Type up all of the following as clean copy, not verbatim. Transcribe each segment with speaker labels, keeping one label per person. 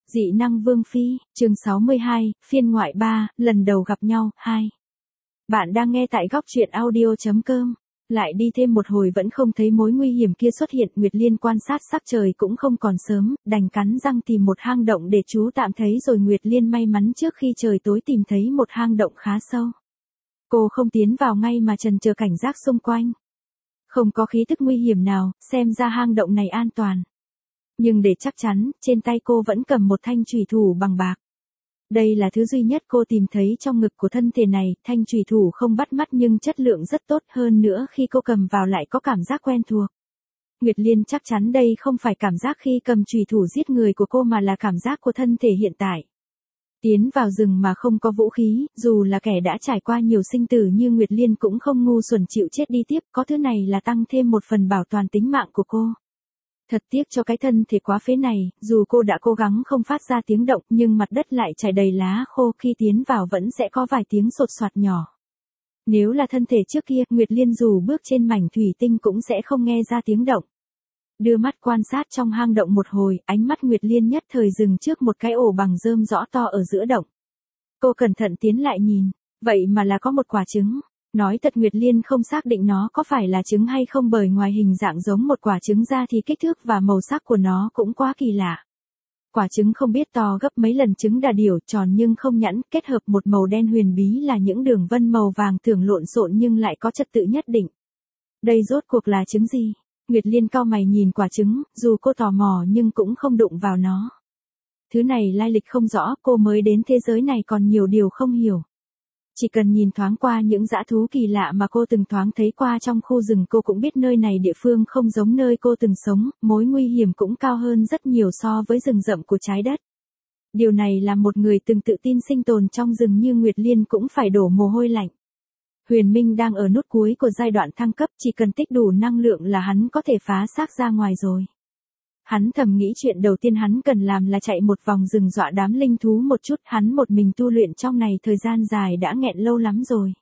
Speaker 1: Dị năng Vương Phi, chương 62, phiên ngoại 3, lần đầu gặp nhau, 2. Bạn đang nghe tại góc truyện audio.com. Lại đi thêm một hồi vẫn không thấy mối nguy hiểm kia xuất hiện. Nguyệt Liên quan sát sắc trời cũng không còn sớm, đành cắn răng tìm một hang động để trú tạm thấy rồi. Nguyệt Liên may mắn trước khi trời tối tìm thấy một hang động khá sâu. Cô không tiến vào ngay mà trần chờ cảnh giác xung quanh. Không có khí tức nguy hiểm nào, xem ra hang động này an toàn. Nhưng để chắc chắn, trên tay cô vẫn cầm một thanh chùy thủ bằng bạc. Đây là thứ duy nhất cô tìm thấy trong ngực của thân thể này. Thanh chùy thủ không bắt mắt nhưng chất lượng rất tốt, hơn nữa khi cô cầm vào lại có cảm giác quen thuộc. Nguyệt Liên chắc chắn đây không phải cảm giác khi cầm chùy thủ giết người của cô mà là cảm giác của thân thể hiện tại. Tiến vào rừng mà không có vũ khí, dù là kẻ đã trải qua nhiều sinh tử như Nguyệt Liên cũng không ngu xuẩn chịu chết đi tiếp, có thứ này là tăng thêm một phần bảo toàn tính mạng của cô. Thật tiếc cho cái thân thể quá phế này, dù cô đã cố gắng không phát ra tiếng động nhưng mặt đất lại trải đầy lá khô, khi tiến vào vẫn sẽ có vài tiếng sột soạt nhỏ. Nếu là thân thể trước kia, Nguyệt Liên dù bước trên mảnh thủy tinh cũng sẽ không nghe ra tiếng động. Đưa mắt quan sát trong hang động một hồi, ánh mắt Nguyệt Liên nhất thời dừng trước một cái ổ bằng rơm rõ to ở giữa động. Cô cẩn thận tiến lại nhìn, vậy mà là có một quả trứng. Nói thật Nguyệt Liên không xác định nó có phải là trứng hay không, bởi ngoài hình dạng giống một quả trứng ra thì kích thước và màu sắc của nó cũng quá kỳ lạ. Quả trứng không biết to gấp mấy lần trứng đà điểu, tròn nhưng không nhẵn, kết hợp một màu đen huyền bí là những đường vân màu vàng thường lộn xộn nhưng lại có trật tự nhất định. Đây rốt cuộc là trứng gì? Nguyệt Liên cau mày nhìn quả trứng, dù cô tò mò nhưng cũng không đụng vào nó. Thứ này lai lịch không rõ, cô mới đến thế giới này còn nhiều điều không hiểu. Chỉ cần nhìn thoáng qua những dã thú kỳ lạ mà cô từng thoáng thấy qua trong khu rừng, cô cũng biết nơi này địa phương không giống nơi cô từng sống, mối nguy hiểm cũng cao hơn rất nhiều so với rừng rậm của trái đất. Điều này làm một người từng tự tin sinh tồn trong rừng như Nguyệt Liên cũng phải đổ mồ hôi lạnh. Huyền Minh đang ở nút cuối của giai đoạn thăng cấp, chỉ cần tích đủ năng lượng là hắn có thể phá xác ra ngoài rồi. Hắn thầm nghĩ chuyện đầu tiên hắn cần làm là chạy một vòng rừng dọa đám linh thú một chút, hắn một mình tu luyện trong này thời gian dài đã nghẹn lâu lắm rồi.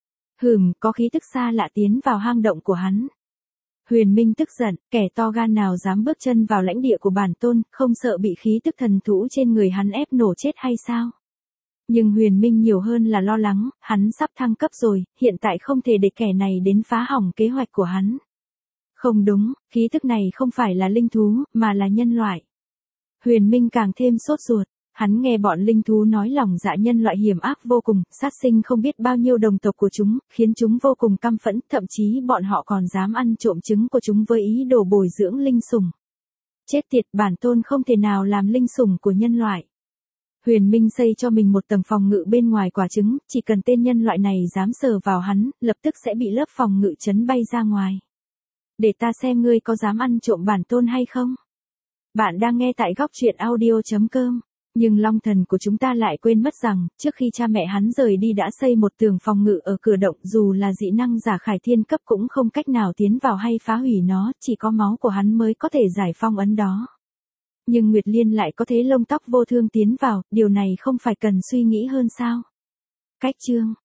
Speaker 1: Có khí tức xa lạ tiến vào hang động của hắn. Huyền Minh tức giận, kẻ to gan nào dám bước chân vào lãnh địa của bản tôn, không sợ bị khí tức thần thú trên người hắn ép nổ chết hay sao? Nhưng Huyền Minh nhiều hơn là lo lắng, hắn sắp thăng cấp rồi, hiện tại không thể để kẻ này đến phá hỏng kế hoạch của hắn. Không đúng, khí tức này không phải là linh thú, mà là nhân loại. Huyền Minh càng thêm sốt ruột, hắn nghe bọn linh thú nói lòng dạ nhân loại hiểm ác vô cùng, sát sinh không biết bao nhiêu đồng tộc của chúng, khiến chúng vô cùng căm phẫn, thậm chí bọn họ còn dám ăn trộm trứng của chúng với ý đồ bồi dưỡng linh sủng. Chết tiệt, bản tôn không thể nào làm linh sủng của nhân loại. Huyền Minh xây cho mình một tầng phòng ngự bên ngoài quả trứng, chỉ cần tên nhân loại này dám sờ vào hắn, lập tức sẽ bị lớp phòng ngự chấn bay ra ngoài. Để ta xem ngươi có dám ăn trộm bản tôn hay không? Bạn đang nghe tại góc truyện audio.com. Nhưng Long Thần của chúng ta lại quên mất rằng, trước khi cha mẹ hắn rời đi đã xây một tường phòng ngự ở cửa động, dù là dị năng giả Khải Thiên cấp cũng không cách nào tiến vào hay phá hủy nó, chỉ có máu của hắn mới có thể giải phong ấn đó. Nhưng Nguyệt Liên lại có thế lông tóc vô thương tiến vào, điều này không phải cần suy nghĩ hơn sao? Cách chương